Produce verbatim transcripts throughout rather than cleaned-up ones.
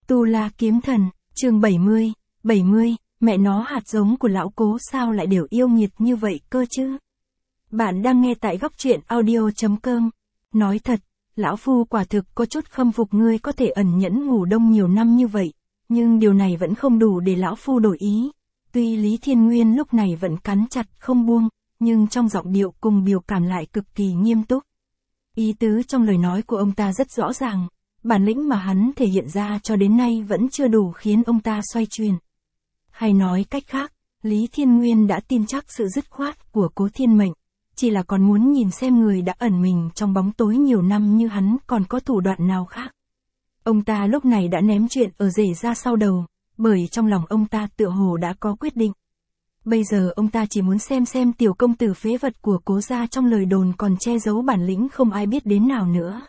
Tu La Kiếm Thần, chương bảy mươi, bảy mươi, mẹ nó hạt giống của lão Cố sao lại đều yêu nghiệt như vậy cơ chứ? Bạn đang nghe tại góc truyện audio chấm com. Nói thật, lão phu quả thực có chút khâm phục ngươi có thể ẩn nhẫn ngủ đông nhiều năm như vậy, nhưng điều này vẫn không đủ để lão phu đổi ý. Tuy Lý Thiên Nguyên lúc này vẫn cắn chặt không buông, nhưng trong giọng điệu cùng biểu cảm lại cực kỳ nghiêm túc. Ý tứ trong lời nói của ông ta rất rõ ràng, bản lĩnh mà hắn thể hiện ra cho đến nay vẫn chưa đủ khiến ông ta xoay chuyển. Hay nói cách khác, Lý Thiên Nguyên đã tin chắc sự dứt khoát của Cố Thiên Mệnh, chỉ là còn muốn nhìn xem người đã ẩn mình trong bóng tối nhiều năm như hắn còn có thủ đoạn nào khác. Ông ta lúc này đã ném chuyện ở rể ra sau đầu, bởi trong lòng ông ta tựa hồ đã có quyết định. Bây giờ ông ta chỉ muốn xem xem tiểu công tử phế vật của Cố gia trong lời đồn còn che giấu bản lĩnh không ai biết đến nào nữa.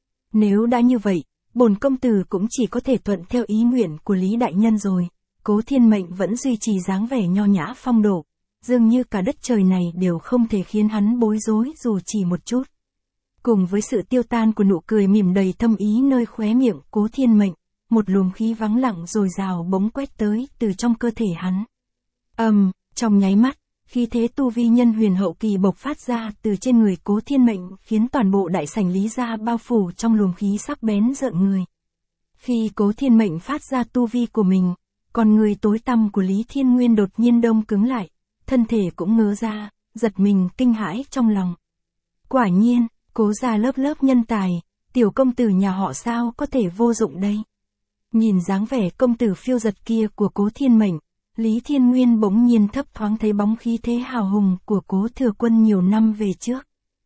Nếu đã như vậy, bổn công tử cũng chỉ có thể thuận theo ý nguyện của Lý đại nhân rồi. Cố Thiên Mệnh vẫn duy trì dáng vẻ nho nhã phong độ, dường như cả đất trời này đều không thể khiến hắn bối rối dù chỉ một chút. Cùng với sự tiêu tan của nụ cười mỉm đầy thâm ý nơi khóe miệng Cố Thiên Mệnh, một luồng khí vắng lặng dồi dào bỗng quét tới từ trong cơ thể hắn. Ầm, um, trong nháy mắt, khí thế tu vi nhân huyền hậu kỳ bộc phát ra từ trên người Cố Thiên Mệnh khiến toàn bộ đại sảnh Lý gia bao phủ trong luồng khí sắc bén rợn người. Khi Cố Thiên Mệnh phát ra tu vi của mình, con người tối tăm của Lý Thiên Nguyên đột nhiên đông cứng lại, thân thể cũng ngớ ra, giật mình kinh hãi trong lòng. Quả nhiên, Cố gia lớp lớp nhân tài, tiểu công tử nhà họ sao có thể vô dụng đây. Nhìn dáng vẻ công tử phiêu giật kia của Cố Thiên Mệnh, Lý Thiên Nguyên bỗng nhiên thấp thoáng thấy bóng khí thế hào hùng của Cố Thừa Quân nhiều năm về trước.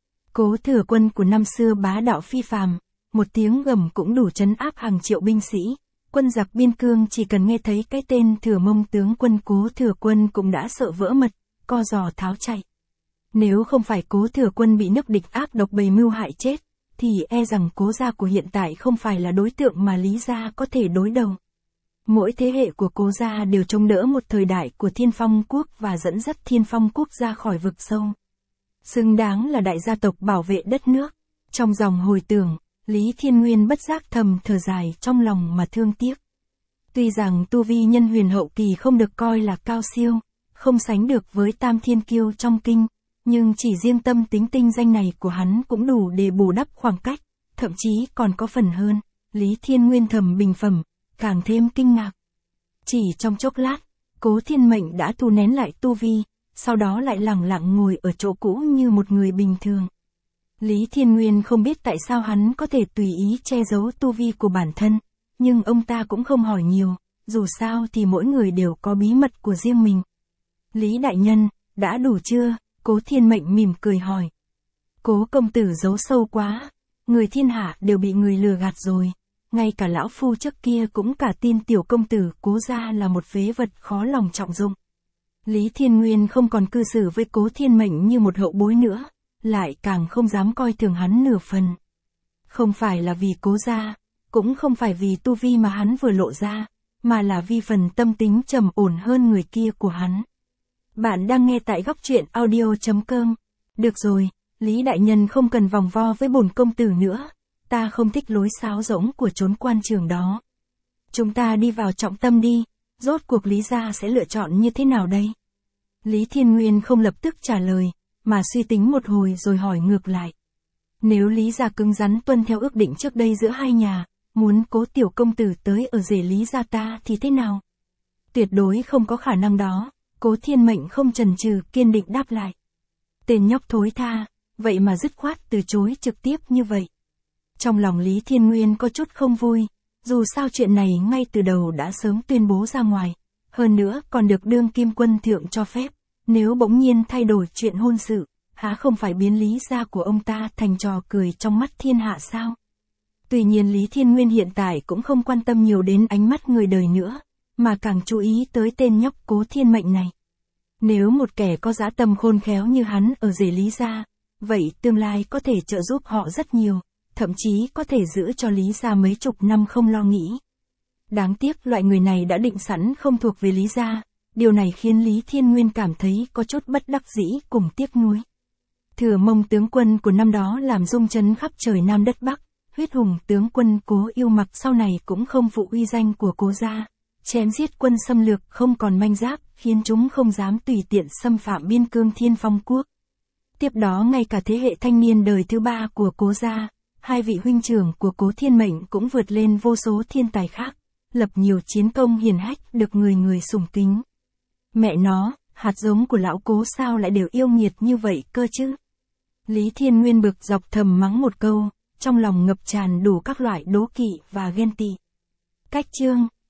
Cố Thừa Quân của năm xưa bá đạo phi phàm, một tiếng gầm cũng đủ trấn áp hàng triệu binh sĩ, quân giặc biên cương chỉ cần nghe thấy cái tên Thừa Mông tướng quân Cố Thừa Quân cũng đã sợ vỡ mật, co giò tháo chạy. Nếu không phải Cố Thừa Quân bị nước địch ác độc bày mưu hại chết, thì e rằng Cố gia của hiện tại không phải là đối tượng mà Lý gia có thể đối đầu. Mỗi thế hệ của Cố gia đều chống đỡ một thời đại của Thiên Phong quốc và dẫn dắt Thiên Phong quốc ra khỏi vực sâu. Xứng đáng là đại gia tộc bảo vệ đất nước. Trong dòng hồi tưởng, Lý Thiên Nguyên bất giác thầm thở dài trong lòng mà thương tiếc. Tuy rằng tu vi nhân huyền hậu kỳ không được coi là cao siêu, không sánh được với Tam Thiên Kiêu trong kinh, nhưng chỉ riêng tâm tính tinh danh này của hắn cũng đủ để bù đắp khoảng cách, thậm chí còn có phần hơn. Lý Thiên Nguyên thầm bình phẩm, càng thêm kinh ngạc. Chỉ trong chốc lát, Cố Thiên Mệnh đã thu nén lại tu vi, sau đó lại lẳng lặng ngồi ở chỗ cũ như một người bình thường. Lý Thiên Nguyên không biết tại sao hắn có thể tùy ý che giấu tu vi của bản thân, nhưng ông ta cũng không hỏi nhiều, dù sao thì mỗi người đều có bí mật của riêng mình. Lý đại nhân, đã đủ chưa? Cố Thiên Mệnh mỉm cười hỏi. Cố công tử giấu sâu quá, người thiên hạ đều bị người lừa gạt rồi. Ngay cả lão phu trước kia cũng cả tin tiểu công tử Cố gia là một phế vật khó lòng trọng dụng. Lý Thiên Nguyên không còn cư xử với Cố Thiên Mệnh như một hậu bối nữa, lại càng không dám coi thường hắn nửa phần. Không phải là vì Cố gia, cũng không phải vì tu vi mà hắn vừa lộ ra, mà là vì phần tâm tính trầm ổn hơn người kia của hắn. Bạn đang nghe tại góc truyện audio chấm com. Được rồi, Lý đại nhân không cần vòng vo với bổn công tử nữa. Ta không thích lối sáo rỗng của chốn quan trường đó. Chúng ta đi vào trọng tâm đi, rốt cuộc Lý gia sẽ lựa chọn như thế nào đây? Lý Thiên Nguyên không lập tức trả lời, mà suy tính một hồi rồi hỏi ngược lại. Nếu Lý gia cứng rắn tuân theo ước định trước đây giữa hai nhà, muốn Cố tiểu công tử tới ở rể Lý gia ta thì thế nào? Tuyệt đối không có khả năng đó, Cố Thiên Mệnh không chần chừ kiên định đáp lại. Tên nhóc thối tha, vậy mà dứt khoát từ chối trực tiếp như vậy. Trong lòng Lý Thiên Nguyên có chút không vui, dù sao chuyện này ngay từ đầu đã sớm tuyên bố ra ngoài, hơn nữa còn được đương kim quân thượng cho phép, nếu bỗng nhiên thay đổi chuyện hôn sự, há không phải biến Lý gia của ông ta thành trò cười trong mắt thiên hạ sao? Tuy nhiên Lý Thiên Nguyên hiện tại cũng không quan tâm nhiều đến ánh mắt người đời nữa, mà càng chú ý tới tên nhóc Cố Thiên Mệnh này. Nếu một kẻ có dã tâm khôn khéo như hắn ở rể Lý gia, vậy tương lai có thể trợ giúp họ rất nhiều. Thậm chí có thể giữ cho Lý gia mấy chục năm không lo nghĩ. Đáng tiếc loại người này đã định sẵn không thuộc về Lý gia, điều này khiến Lý Thiên Nguyên cảm thấy có chút bất đắc dĩ cùng tiếc nuối. Thừa Mông tướng quân của năm đó làm rung chấn khắp trời Nam đất Bắc, Huyết hùng tướng quân Cố Yêu Mặc sau này cũng không phụ uy danh của Cố gia, chém giết quân xâm lược không còn manh giáp, khiến chúng không dám tùy tiện xâm phạm biên cương Thiên Phong quốc. Tiếp đó ngay cả thế hệ thanh niên đời thứ ba của Cố gia, hai vị huynh trưởng của Cố Thiên Mệnh cũng vượt lên vô số thiên tài khác, lập nhiều chiến công hiển hách được người người sùng kính. Mẹ nó, hạt giống của lão Cố sao lại đều yêu nghiệt như vậy cơ chứ? Lý Thiên Nguyên bực dọc thầm mắng một câu, trong lòng ngập tràn đủ các loại đố kỵ và ghen tị. Cách chương